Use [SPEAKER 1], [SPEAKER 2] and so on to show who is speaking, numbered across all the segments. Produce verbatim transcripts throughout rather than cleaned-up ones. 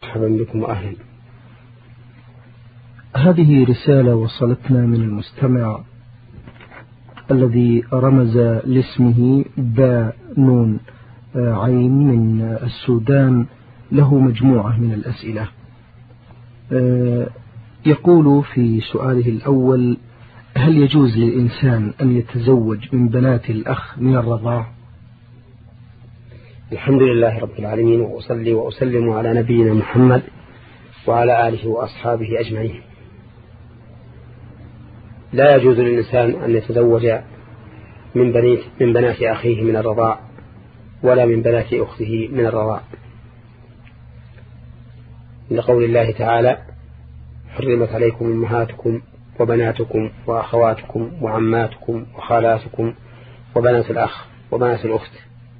[SPEAKER 1] مرحبا بكم وأهلا.
[SPEAKER 2] هذه رسالة وصلتنا من المستمع الذي رمز لاسمه با نون عين من السودان، له مجموعة من الأسئلة. يقول في سؤاله الأول: هل يجوز للإنسان أن يتزوج من بنات الأخ من الرضاع؟
[SPEAKER 1] الحمد لله رب العالمين، وأصلي وأسلم على نبينا محمد وعلى آله وأصحابه أجمعين. لا يجوز للإنسان أن يتزوج من بنات من بنات أخيه من الرضاع ولا من بنات أخته من الرضاع، لقول الله تعالى: حرمت عليكم أمهاتكم وبناتكم وأخواتكم وعماتكم وخالاتكم وبنات الأخ وبنات الأخت.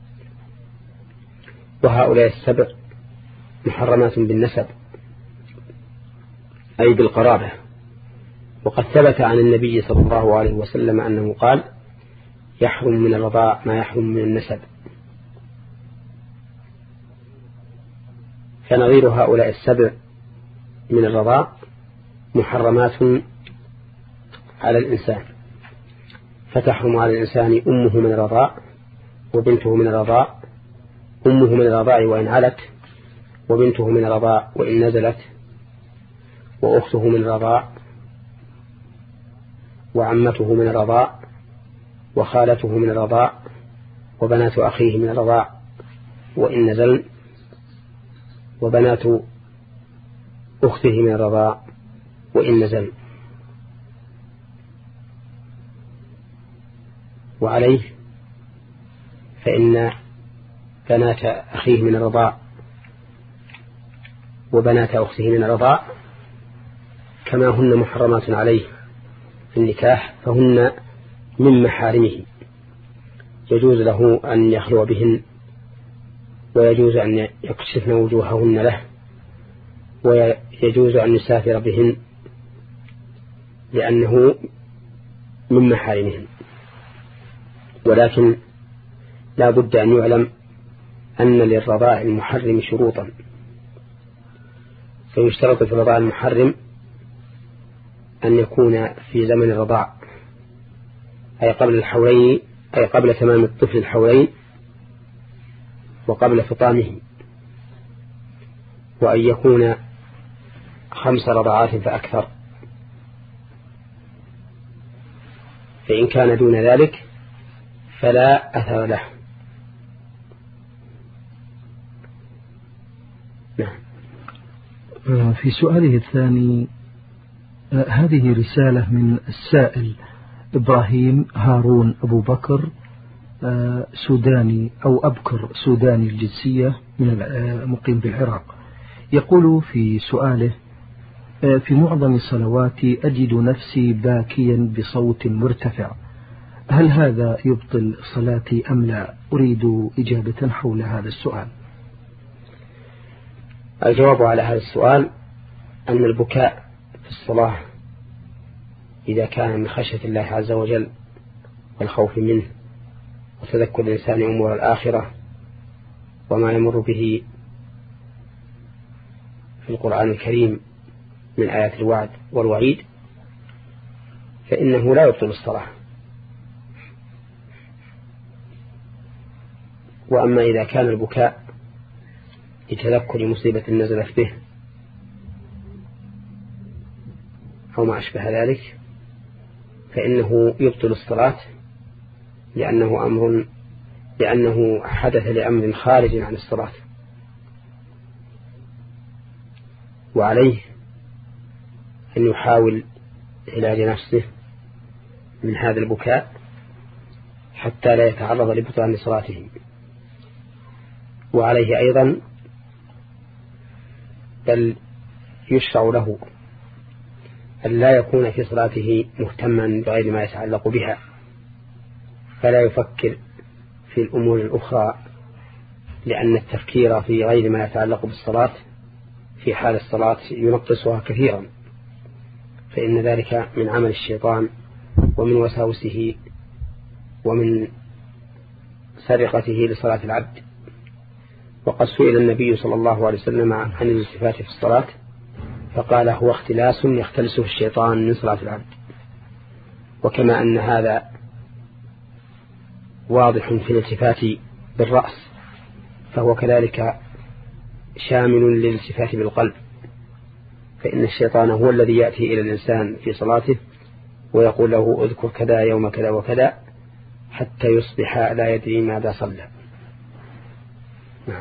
[SPEAKER 1] وهؤلاء السبع محرمات بالنسب أي بالقرابة. وقد ثبت عن النبي صلى الله عليه وسلم أنه قال: يحرم من الرضاع ما يحرم من النسب. فنظير هؤلاء السبع من الرضاع محرمات على الإنسان، فتحرم على الإنسان أمه من الرضاع وبنته من الرضاع، أمه من الرضاع وإن علت، وبنته من الرضاع وإن نزلت، وأخته من الرضاع، وعمته من الرضاع، وخالته من الرضاع، وبنات أخيه من الرضاع وإن نزلن، وبنات أخته من الرضاع وإن نزلن. وعليه فإن بنات أخيه من الرضاع وبنات أخته من الرضاع كما هن محرمات عليه في النكاح، فهن من محارمه، يجوز له أن يخلو بهن، ويجوز أن يكشفن وجوههن له، ويجوز أن يسافر بهن لأنه من محارمهن. ولكن لا بد أن يعلم أن للرضاع المحرم شروطا، فيشترط في الرضاع المحرم أن يكون في زمن الرضاع، أي قبل الحولين، أي قبل تمام الطفل الحولين وقبل فطامه، وأن يكون خمس رضعات فأكثر. فإن كان دون ذلك فلا أثر له.
[SPEAKER 2] نعم. في سؤاله الثاني: هذه رسالة من السائل إبراهيم هارون أبو بكر، سوداني أو أبكر سوداني الجنسية، من مقيم بالعراق. يقول في سؤاله: في معظم صلواتي أجد نفسي باكيا بصوت مرتفع، هل هذا يبطل صلاتي أم لا؟ أريد إجابة حول هذا السؤال.
[SPEAKER 1] الجواب على هذا السؤال أن البكاء في الصلاة إذا كان من خشية الله عز وجل والخوف منه وتذكر الإنسان أمور الآخرة وما يمر به في القرآن الكريم من آيات الوعد والوعيد، فإنه لا يبطل الصلاة. وأما إذا كان البكاء لتذكر مصيبة نزلت به أو ما أشبه ذلك فإنه يبطل الصلاة، لأنه أمر لأنه حدث لأمر خارج عن الصلاة. وعليه أن يحاول علاج نفسه من هذا البكاء حتى لا يتعرض لبطلان صلاته. وعليه أيضا بل يشرع له أن لا يكون في صلاته مهتما بغير ما يتعلق بها، فلا يفكر في الأمور الأخرى، لأن التفكير في غير ما يتعلق بالصلاة في حال الصلاة ينقصها كثيرا، فإن ذلك من عمل الشيطان ومن وساوسه ومن سرقته لصلاة العبد. وقد سئل النبي صلى الله عليه وسلم عن الالتفات في الصلاة فقال هو اختلاس يختلسه الشيطان من صلاة العبد. وكما أن هذا واضح في الالتفات بالرأس فهو كذلك شامل للالتفات بالقلب، فإن الشيطان هو الذي يأتي إلى الإنسان في صلاته ويقول له اذكر كذا يوم كذا وكذا حتى يصبح لا يدري ماذا صلى. نعم.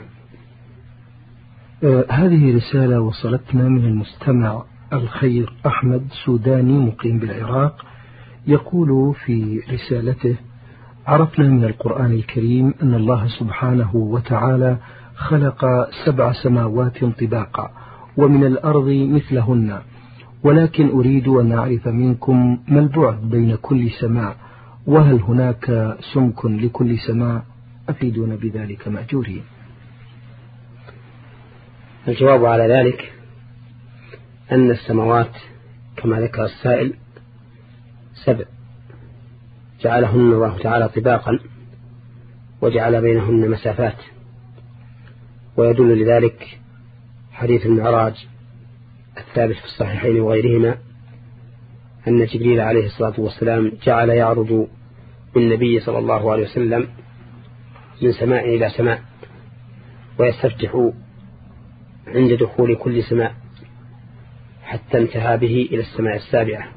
[SPEAKER 2] آه هذه رسالة وصلتنا من المستمع الخير أحمد سوداني مقيم بالعراق، يقول في رسالته: عرفنا من القرآن الكريم أن الله سبحانه وتعالى خلق سبع سماوات طباقا ومن الأرض مثلهن، ولكن أريد أن أعرف منكم ما البعد بين كل سماء، وهل هناك سمك لكل سماء؟ أفيدون بذلك مأجورين.
[SPEAKER 1] الجواب على ذلك أن السماوات كما ذكر السائل سبع، جعلهن الله تعالى طباقا وجعل بينهن مسافات، ويدل لذلك حديث المعراج الثابت في الصحيحين وغيرهما أن جبريل عليه الصلاة والسلام جعل يعرض بالنبي صلى الله عليه وسلم من سماء إلى سماء ويستفتح عند دخول كل سماء حتى انتهى به إلى السماء السابعة،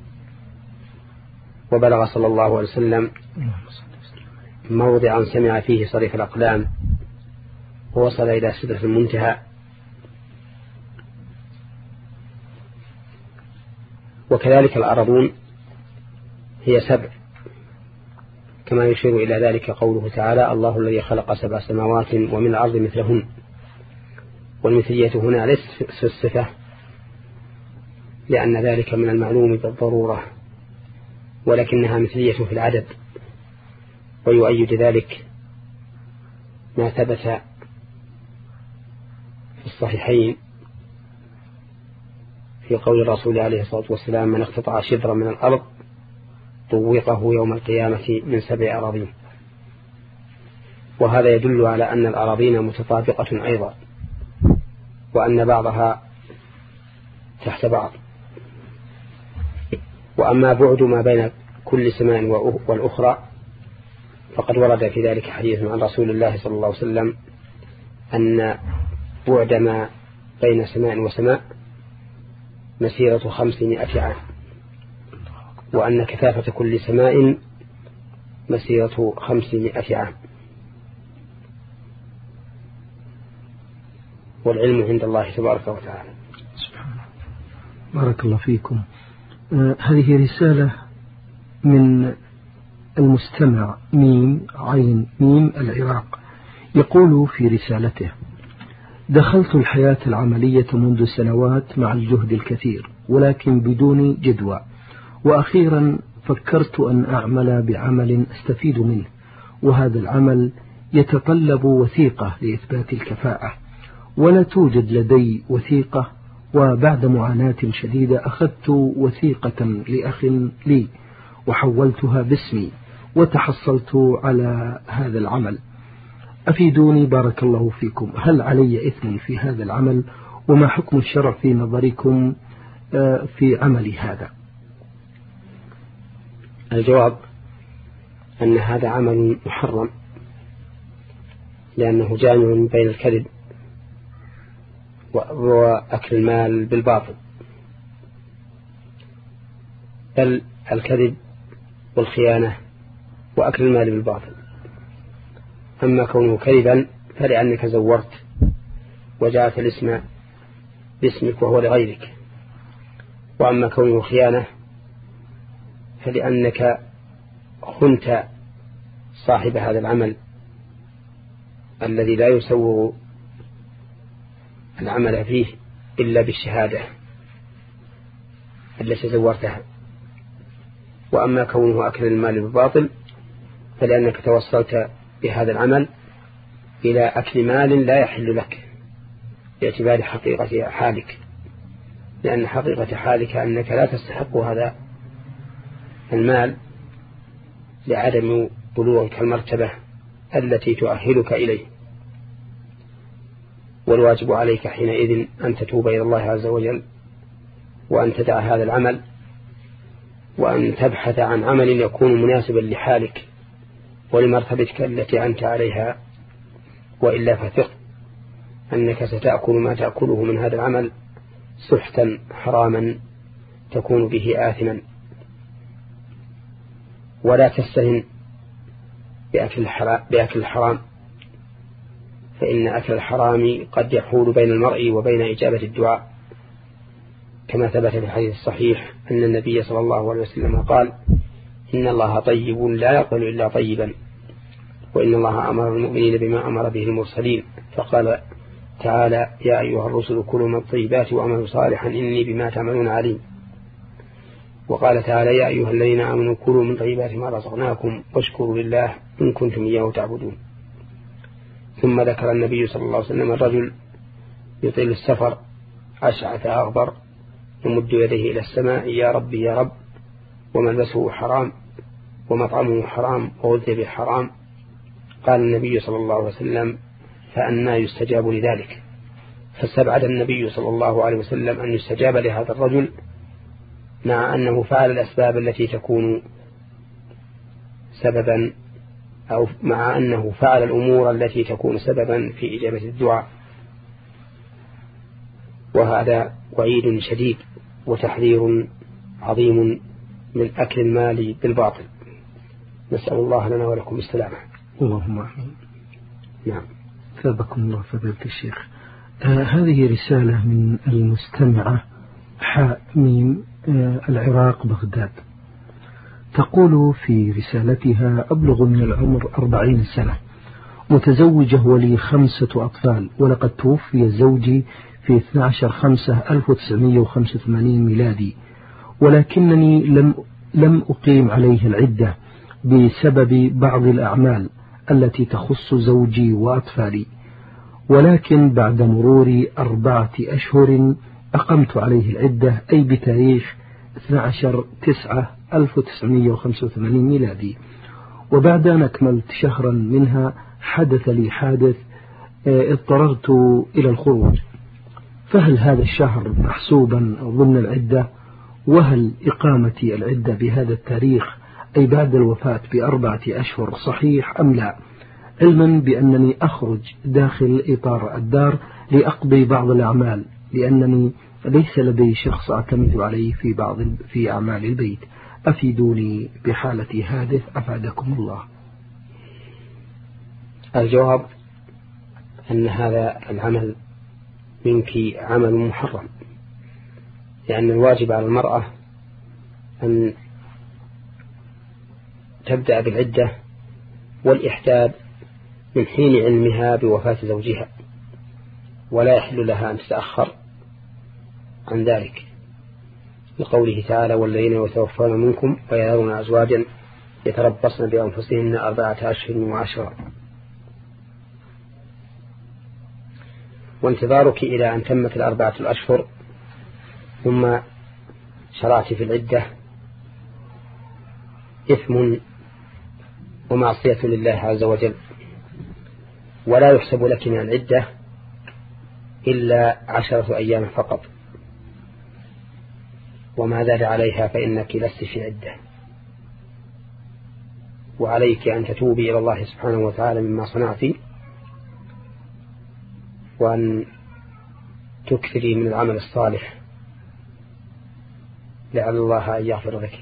[SPEAKER 1] وبلغ صلى الله عليه وسلم موضعا سمع فيه صريف الأقلام ووصل إلى سدرة المنتهى. وكذلك الأرضون هي سبع، كما يشير إلى ذلك قوله تعالى: الله الذي خلق سبع سماوات ومن الأرض مثلهن. والمثلية هنا ليست في الصفة، لأن ذلك من المعلوم بالضرورة، ولكنها مثلية في العدد. ويؤيد ذلك ما ثبت في الصحيحين في قول الرسول عليه الصلاة والسلام: من اقتطع شبرا من الأرض طوقه يوم القيامة من سبع أراضين. وهذا يدل على أن الأراضين متطابقة أيضا، وأن بعضها تحت بعض. وأما بعد ما بين كل سماء والأخرى فقد ورد في ذلك حديث عن رسول الله صلى الله عليه وسلم أن بعد ما بين سماء وسماء مسيرة خمسمائة عام، وأن كثافة كل سماء مسيرة خمسمائة عام، والعلم عند الله تبارك وتعالى.
[SPEAKER 2] سبحانه. بارك الله فيكم. آه هذه رسالة من المستمع ميم عين ميم العراق، يقول في رسالته: دخلت الحياة العملية منذ سنوات مع الجهد الكثير ولكن بدون جدوى، وأخيرا فكرت أن أعمل بعمل أستفيد منه، وهذا العمل يتطلب وثيقة لإثبات الكفاءة، ولا توجد لدي وثيقة. وبعد معاناة شديدة أخذت وثيقة لأخ لي وحولتها باسمي وتحصلت على هذا العمل. أفيدوني بارك الله فيكم، هل علي إثم في هذا العمل؟ وما حكم الشرع في نظركم في عملي هذا؟
[SPEAKER 1] الجواب أن هذا عمل محرم، لأنه جامع بين الكذب وأكل المال بالباطل، بل الكذب والخيانة وأكل المال بالباطل. أما كونه كذبا فلأنك زورت وجاءت الاسم باسمك وهو لغيرك، وأما كونه خيانة فلأنك خنت صاحب هذا العمل الذي لا يسوغ العمل فيه إلا بالشهادة التي زورتها. وأما كونه أكل المال بالباطل فلأنك توصلت بهذا العمل إلى أكل مال لا يحل لك باعتبار حقيقة حالك، لأن حقيقة حالك أنك لا تستحق هذا المال لعدم بلوغك المرتبة التي تؤهلك إليه. والواجب عليك حينئذ أن تتوب إلى الله عز وجل وأن تدع هذا العمل وأن تبحث عن عمل يكون مناسبا لحالك ولمرتبتك التي أنت عليها، وإلا فثق أنك ستأكل ما تأكله من هذا العمل سحتا حراما تكون به آثما. ولا تستهن بأكل الحرام، فإن أكل الحرام قد يحول بين المرء وبين إجابة الدعاء، كما ثبت في الحديث الصحيح أن النبي صلى الله عليه وسلم قال: إن الله طيب لا يقبل إلا طيبا، وإن الله أمر المؤمنين بما أمر به المرسلين، فقال تعالى: يا أيها الرسل كلوا من الطيبات وأعملوا صالحا إني بما تعملون عليم. وقال تعالى: يا أيها الذين آمنوا كلوا من طيبات ما رزقناكم واشكروا لله إن كنتم إياه تعبدون. ثم ذكر النبي صلى الله عليه وسلم الرجل يطيل السفر أشعث أغبر يمد يديه إلى السماء: يا رب يا رب، وملبسه حرام ومطعمه حرام وغذي بالحرام. قال النبي صلى الله عليه وسلم: فأنى يستجاب لذلك؟ فاستبعد النبي صلى الله عليه وسلم أن يستجاب لهذا الرجل مع أنه فعل الأسباب التي تكون سببا، أو مع أنه فعل الأمور التي تكون سببا في إجابة الدعاء. وهذا وعيد شديد وتحذير عظيم من أكل المال بالباطل. نسأل الله لنا ولكم السلامة.
[SPEAKER 2] اللهم آمين.
[SPEAKER 1] نعم.
[SPEAKER 2] ثابكم الله فضيلة الشيخ. آه هذه رسالة من المستمعة حاء ميم آه العراق بغداد، تقول في رسالتها: أبلغ من العمر أربعين سنة، متزوجة ولي خمسة أطفال، ولقد توفي زوجي في اثني عشر خمسة ألف وتسعمائة وخمسة وثمانين ميلادي، ولكنني لم لم أقيم عليه العدة بسبب بعض الأعمال التي تخص زوجي وأطفالي، ولكن بعد مرور أربعة أشهر أقمت عليه العدة، أي بتاريخ اثني عشر تسعة ألف وتسعمائة وخمسة وثمانين ميلادي. وبعد أن أكملت شهرا منها حدث لي حادث اضطررت إلى الخروج، فهل هذا الشهر محسوبا ضمن العدة؟ وهل إقامتي العدة بهذا التاريخ أي بعد الوفاة بأربعة أشهر صحيح أم لا، علما بأنني أخرج داخل إطار الدار لأقضي بعض الأعمال، لأنني ليس لدي شخص أعتمد عليه في بعض في أعمال البيت. أفيدوني بحالة حادث أفادكم الله.
[SPEAKER 1] الجواب أن هذا العمل منك عمل محرم، لأن الواجب على المرأة أن تبدأ بالعدة والإحداد من حين علمها بوفاة زوجها، ولا يحل لها أن تتأخر عن ذلك، لقوله تعالى: والذين يتوفون منكم ويذرون أزواجا يتربصن بأنفسهن أربعة أشهر وعشرا. وانتظارك إلى أن تمت الأربعة الأشهر ثم شرعت في العدة إثم ومعصية لله عز وجل، ولا يحسب لك من العدة إلا عشرة أيام فقط، وما زاد عليها فإنك لست في عدة. وعليك أن تتوبي إلى الله سبحانه وتعالى مما صنعت، وأن تكثري من العمل الصالح لعل الله أن يغفر لك.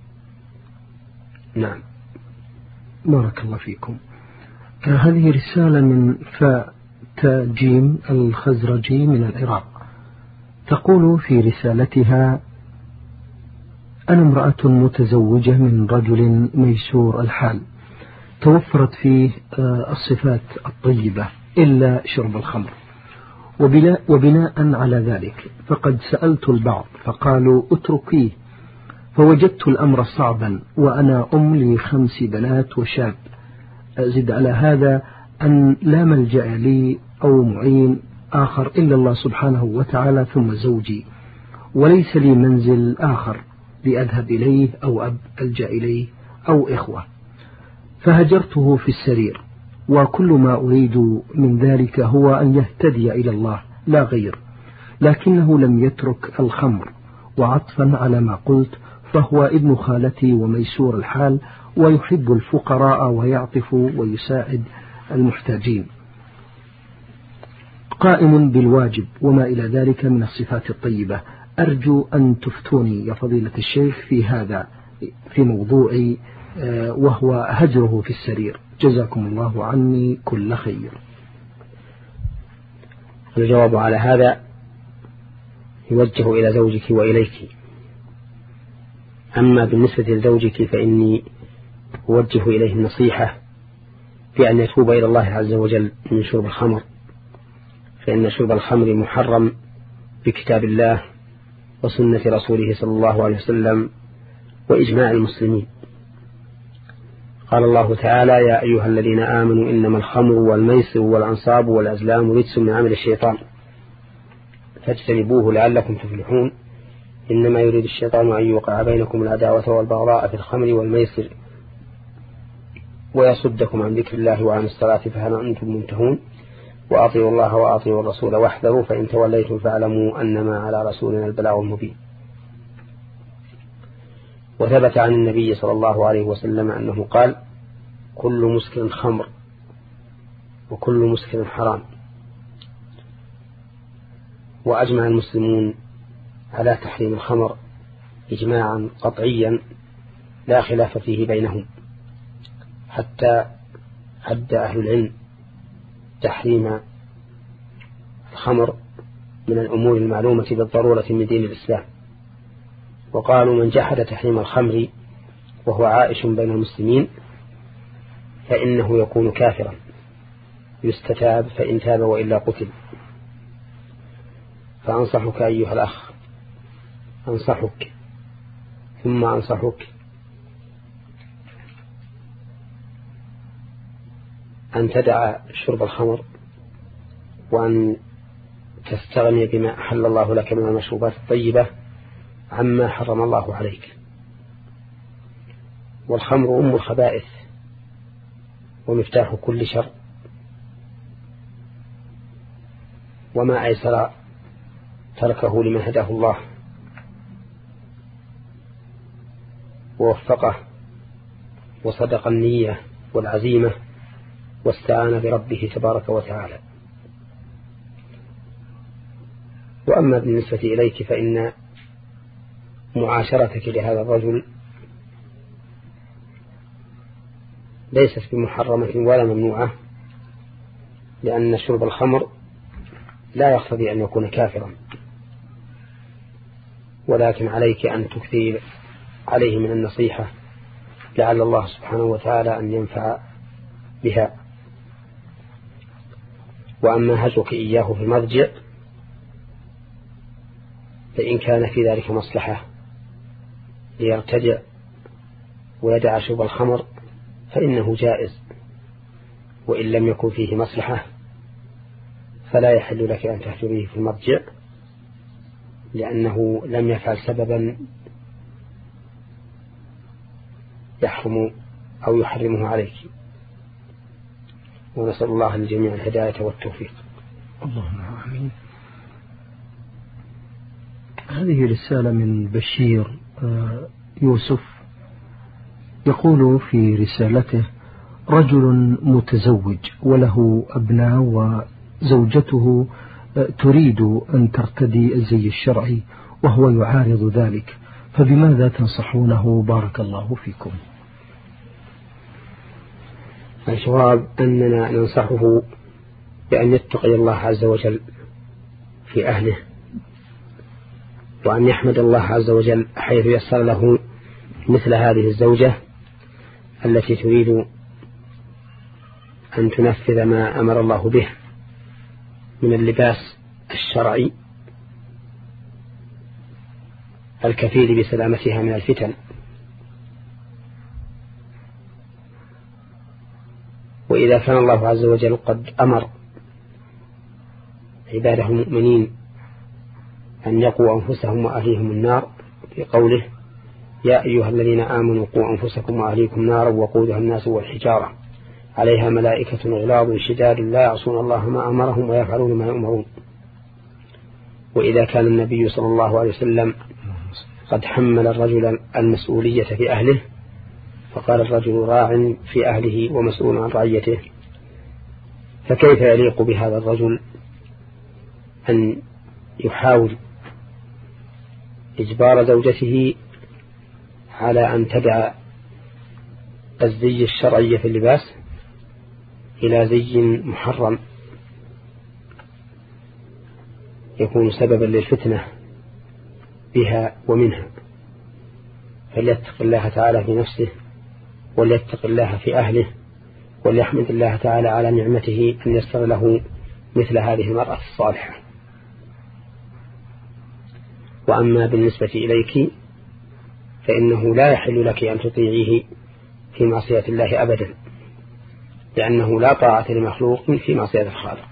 [SPEAKER 1] نعم.
[SPEAKER 2] بارك الله فيكم. هذه رسالة من فاء جيم الخزرجي من العراق، تقول في رسالتها: أنا امرأة متزوجة من رجل ميسور الحال، توفرت فيه الصفات الطيبة إلا شرب الخمر، وبناء على ذلك فقد سألت البعض فقالوا اتركيه، فوجدت الأمر صعبا، وأنا أم لخمس بنات وشاب. أزد على هذا أن لا ملجأ لي أو معين آخر إلا الله سبحانه وتعالى ثم زوجي، وليس لي منزل آخر لأذهب إليه أو أب ألجأ إليه أو إخوة، فهجرته في السرير وكل ما أريد من ذلك هو أن يهتدي إلى الله لا غير، لكنه لم يترك الخمر. وعطفا على ما قلت، فهو ابن خالتي وميسور الحال، ويحب الفقراء ويعطف ويساعد المحتاجين، قائم بالواجب وما إلى ذلك من الصفات الطيبة. أرجو أن تفتوني يا فضيلة الشيخ في هذا، في موضوع وهو هجره في السرير. جزاكم الله عني كل خير.
[SPEAKER 1] الجواب على هذا يوجه إلى زوجك وإليك. أما بالنسبة لزوجك فإني أوجه إليه النصيحة بأن يتوب إلى الله عز وجل من شرب الخمر، فإن شرب الخمر محرم بكتاب الله وسنة رسوله صلى الله عليه وسلم وإجماع المسلمين. قال الله تعالى: يا أيها الذين آمنوا إنما الخمر والميسر والأنصاب والأزلام رجس من عمل الشيطان فاجتنبوه لعلكم تفلحون. إنما يريد الشيطان أن يوقع بينكم العداوة والبغضاء في الخمر والميسر ويصدكم عن ذكر الله وعن الصلاة فهل أنتم منتهون. وأطيعوا الله وأطيعوا الرسول واحذروا فإن توليتم فاعلموا أنما على رسولنا البلاغ المبين. وثبت عن النبي صلى الله عليه وسلم أنه قال: كل مسكر خمر وكل مسكر حرام. وأجمع المسلمون على تحريم الخمر إجماعا قطعيا لا خلاف فيه بينهم، حتى عد أهل العلم تحريم الخمر من الأمور المعلومة بالضرورة من دين الإسلام، وقالوا: من جحد تحريم الخمر وهو عائش بين المسلمين فإنه يكون كافرا يستتاب فإن تاب وإلا قتل. فأنصحك أيها الأخ، أنصحك ثم أنصحك أن تدع شرب الخمر وأن تستغني بما أحل الله لك من المشروبات الطيبة عما حرم الله عليك. والخمر أم الخبائث ومفتاح كل شر، وما أيسر تركه لمن هداه الله ووفقه وصدق النية والعزيمة واستعان بربه تبارك وتعالى. وأما بالنسبة إليك فإن معاشرتك لهذا الرجل ليست بمحرمة ولا ممنوعة، لأن شرب الخمر لا يقتضي أن يكون كافرا، ولكن عليك أن تكثر عليه من النصيحة لعل الله سبحانه وتعالى أن ينفع بها. وأما هجرك إياه في المضجع فإن كان في ذلك مصلحة ليرتجع ويدع شرب الخمر فإنه جائز، وإن لم يكن فيه مصلحة فلا يحل لك أن تهجريه في المضجع، لأنه لم يفعل سببا يحرم أو يحرمه عليك. ونسأل الله للجميع الهداية والتوفيق.
[SPEAKER 2] اللهم آمين. هذه رسالة من بشير يوسف، يقول في رسالته: رجل متزوج وله أبناء وزوجته تريد أن ترتدي الزي الشرعي وهو يعارض ذلك، فبماذا تنصحونه بارك الله فيكم؟
[SPEAKER 1] الجواب أننا ننصحه بأن يتقي الله عز وجل في أهله، وأن يحمد الله عز وجل حيث يسر له مثل هذه الزوجة التي تريد أن تنفذ ما أمر الله به من اللباس الشرعي الكفيل بسلامتها من الفتن. وإذا كان الله عز وجل قد أمر عباده المؤمنين أن يقوا أنفسهم وأهليهم النار في قوله: يا أيها الذين آمنوا قوا أنفسكم وأهليكم نارا وقودها الناس والحجارة عليها ملائكة غلاظ شداد لا يعصون الله ما أمرهم ويفعلون ما يؤمرون. وإذا كان النبي صلى الله عليه وسلم قد حمل الرجل المسؤولية في أهله، فقال الرجل راع في أهله ومسؤول عن رعيته، فكيف يليق بهذا الرجل أن يحاول إجبار زوجته على أن تدع الزي الشرعي في اللباس إلى زي محرم يكون سببا للفتنة بها ومنها؟ فليتق الله تعالى في نفسه، وليتق الله في أهله، وليحمد الله تعالى على نعمته أن يسر له مثل هذه المرأة الصالحة. وأما بالنسبة إليك فإنه لا يحل لك أن تطيعيه في معصية الله أبدا، لأنه لا طاعة لمخلوق في معصية الخالق.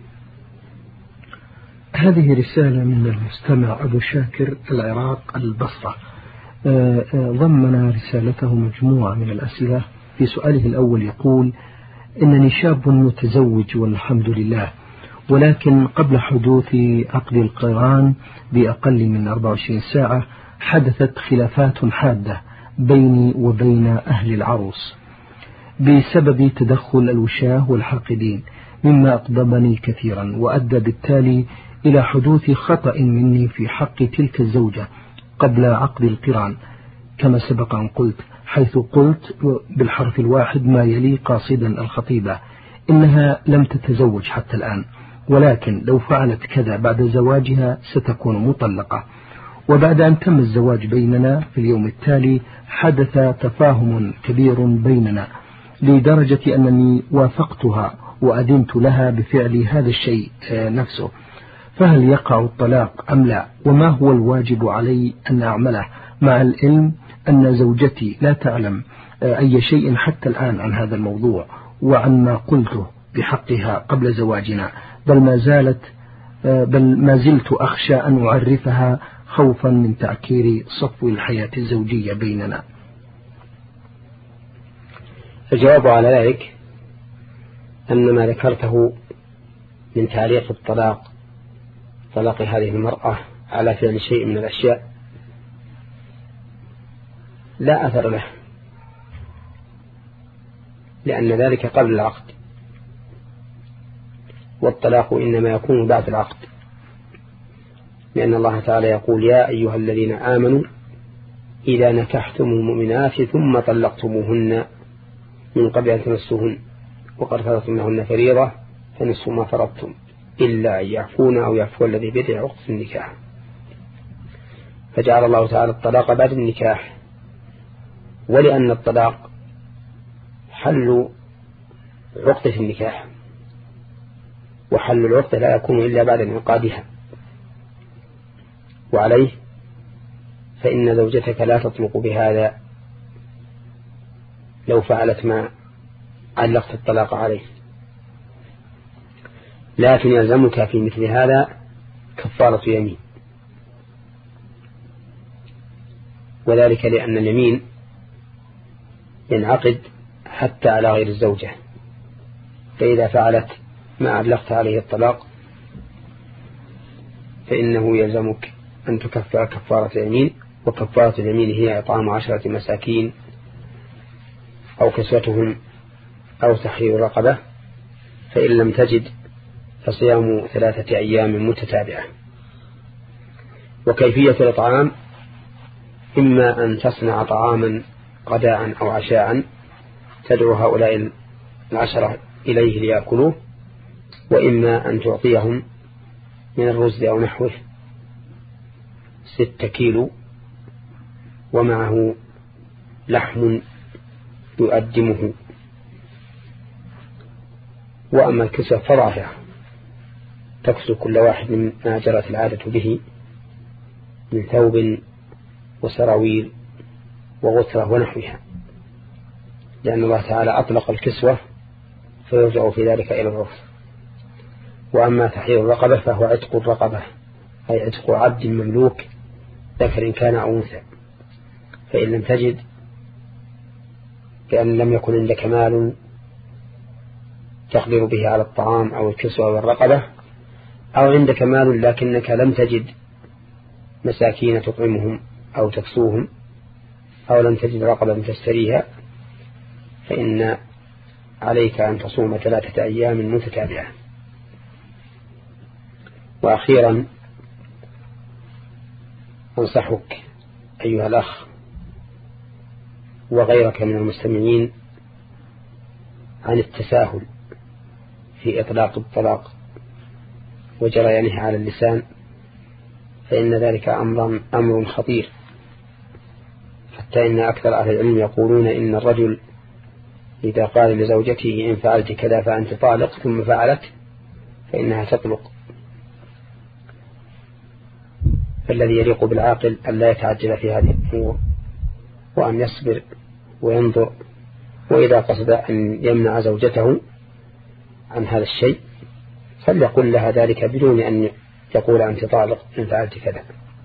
[SPEAKER 2] هذه رسالة من المستمع أبو شاكر العراق البصرة، ضمن رسالته مجموعة من الأسئلة. في سؤاله الأول يقول: إنني شاب متزوج والحمد لله، ولكن قبل حدوث عقد القران بأقل من أربع وعشرين ساعة حدثت خلافات حادة بيني وبين أهل العروس بسبب تدخل الوشاه والحاقدين، مما أقدمني كثيرا وأدى بالتالي إلى حدوث خطأ مني في حق تلك الزوجة قبل عقد القران، كما سبق أن قلت، حيث قلت بالحرف الواحد ما يلي قاصدا الخطيبة إنها لم تتزوج حتى الآن، ولكن لو فعلت كذا بعد زواجها ستكون مطلقة. وبعد أن تم الزواج بيننا في اليوم التالي حدث تفاهم كبير بيننا لدرجة أنني وافقتها وأذنت لها بفعل هذا الشيء نفسه، فهل يقع الطلاق أم لا؟ وما هو الواجب علي أن أعمله، مع العلم أن زوجتي لا تعلم أي شيء حتى الآن عن هذا الموضوع وعن ما قلته بحقها قبل زواجنا، بل ما زالت بل ما زلت أخشى أن أعرفها خوفا من تعكير صفو الحياة الزوجية بيننا.
[SPEAKER 1] الجواب على ذلك أن ما ذكرته من تعليق الطلاق طلاق هذه المرأة على فعل شيء من الأشياء لا أثر له، لأن ذلك قبل العقد، والطلاق إنما يكون بعد العقد، لأن الله تعالى يقول: يا أيها الذين آمنوا إذا نكحتم المؤمنات ثم طلقتموهن من قبل أن تمسوهن وقد فرضتم لهن فريضة فنصف ما فرضتم إلا أن يعفون أو يعفو الذي بيده عقدة النكاح. فجعل الله تعالى الطلاق بعد النكاح، ولأن الطلاق حل عقدة النكاح، وحل العقدة لا يكون إلا بعد انعقادها. وعليه فإن زوجتك لا تطلق بهذا لو فعلت ما علقت الطلاق عليه، لكن يلزمك في مثل هذا كفارة يمين، وذلك لأن اليمين ينعقد حتى على غير الزوجة، فإذا فعلت ما علقت عليه الطلاق فإنه يلزمك أن تكفر كفارة يمين، وكفارة اليمين هي إطعام عشرة مساكين أو كسوتهم أو تحرير رقبة، فإن لم تجد فصيام ثلاثة أيام متتابعة. وكيفية الإطعام إما أن تصنع طعاما غداء أو عشاء تدعو هؤلاء العشرة إليه ليأكلوه، وإما أن تعطيهم من الرز أو نحوه ستة كيلو ومعه لحم يؤدمه. وأما الكسوة فظاهرة تكسو كل واحد من ما جرت العادة به من ثوب وسراويل وغترة ونحوها، لأن الله تعالى أطلق الكسوة فيرجع في ذلك إلى العرف. وأما تحرير الرقبة فهو عتق الرقبة، أي عتق عبد مملوك ذكر كان أو أنثى، فإن لم تجد، بأن لم يكن عندك مال تقدر به على الطعام أو الكسوة والرقبة، أو عندك مال لكنك لم تجد مساكين تطعمهم أو تكسوهم، أو لم تجد رقبة تشتريها، فإن عليك أن تصوم ثلاثة أيام متتابعة. وأخيرا أنصحك أيها الأخ وغيرك من المستمعين عن التساهل في إطلاق الطلاق وجريانه على اللسان، فإن ذلك أمر, أمر خطير، حتى إن أكثر أهل العلم يقولون إن الرجل إذا قال لزوجته إن فعلت كذا فأنت طالق ثم فعلت فإنها تطلق. فالذي يليق بالعاقل أن لا يتعجل في هذه الأمور، وأن يصبر وينظر، وإذا قصد أن يمنع زوجته عن هذا الشيء فليقل لها ذلك بدون أن يقول أنت طالق إن فعلت كذا،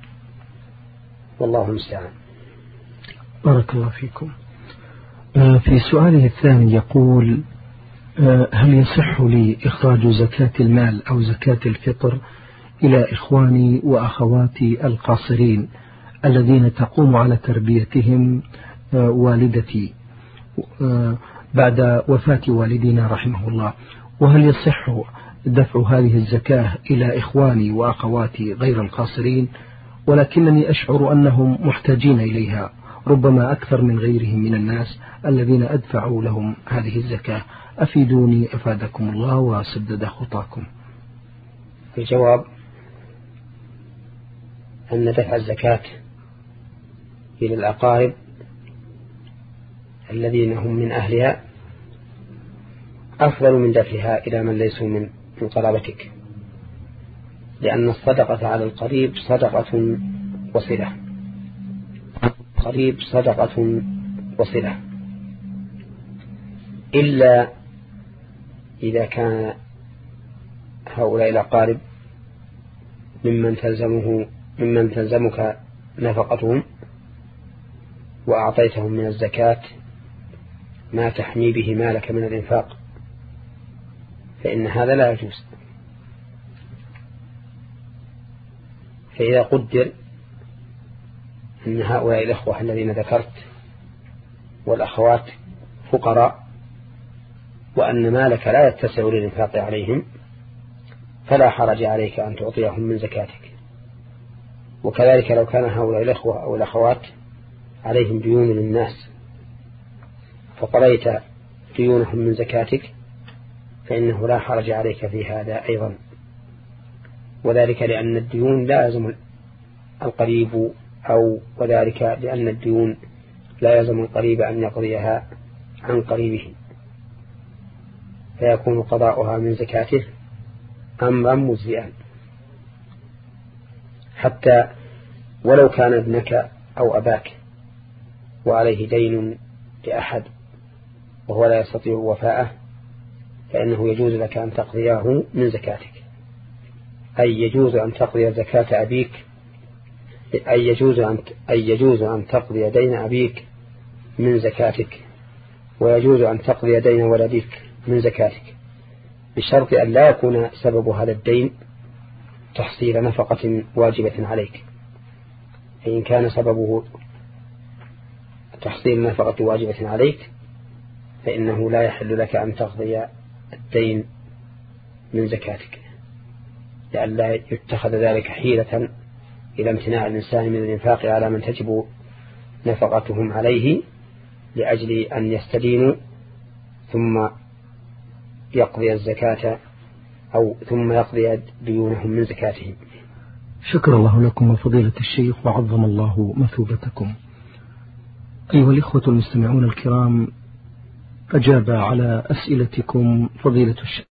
[SPEAKER 1] والله المستعان.
[SPEAKER 2] بارك الله فيكم. في سؤاله الثاني يقول: هل يصح لي إخراج زكاة المال أو زكاة الفطر إلى إخواني وأخواتي القاصرين الذين تقوم على تربيتهم والدتي بعد وفاة والدنا رحمه الله، وهل يصح دفع هذه الزكاة إلى إخواني وأخواتي غير القاصرين ولكنني أشعر أنهم محتاجين إليها ربما أكثر من غيرهم من الناس الذين أدفعوا لهم هذه الزكاة؟ أفيدوني أفادكم الله وسدد خطاكم.
[SPEAKER 1] الجواب أن دفع الزكاة إلى الأقارب الذين هم من أهلها أفضل من دفعها إلى من ليسوا من من قرابتك، لأن الصدقة على القريب صدقة وصلة، قريب صدقة وصلة، إلا إذا كان هؤلاء الأقارب ممن تلزمه ممن تلزمك نفقتهم وأعطيتهم من الزكاة ما تحمي به مالك من الإنفاق، فإن هذا لا يجوز. فإذا قدر أن هؤلاء الأخوة الذين ذكرت والأخوات فقراء وأن مالك لا يتسع للإنفاق عليهم، فلا حرج عليك أن تعطيهم من زكاتك. وكذلك لو كان هؤلاء الأخوة أو الأخوات عليهم ديون للناس فقضيت ديونهم من زكاتك فإنه لا حرج عليك في هذا أيضا، وذلك لأن الديون لا يلزم القريب أو وذلك لأن الديون لا يلزم القريب أن يقضيها عن قريبه، فيكون قضاؤها من زكاته أمرا مجزئا، حتى ولو كان ابنك أو أباك وعليه دين لأحد وهو لا يستطيع وفاءه فإنه يجوز لك أن تقضيه من زكاتك، أي يجوز أن تقضي زكاة أبيك أي يجوز أن أي يجوز أن تقضي دين أبيك من زكاتك، ويجوز أن تقضي دين ولدك من زكاتك، بشرط أن لا يكون سبب هذا الدين تحصيل نفقة واجبة عليك. فإن كان سببه تحصيل نفقة واجبة عليك فإنه لا يحل لك أن تقضي الدين من زكاتك، لئلا يتخذ ذلك حيلة إلى امتناع الإنسان من الإنفاق على من تجب نفقتهم عليه لأجل أن يستدينوا ثم يقضي الزكاة أو ثم يقضي ديونهم من زكاتهم.
[SPEAKER 2] شكر الله لكم وفضيلة الشيخ وعظم الله مثوبتكم. أيها الإخوة المستمعون الكرام، أجاب على أسئلتكم فضيلة الشيخ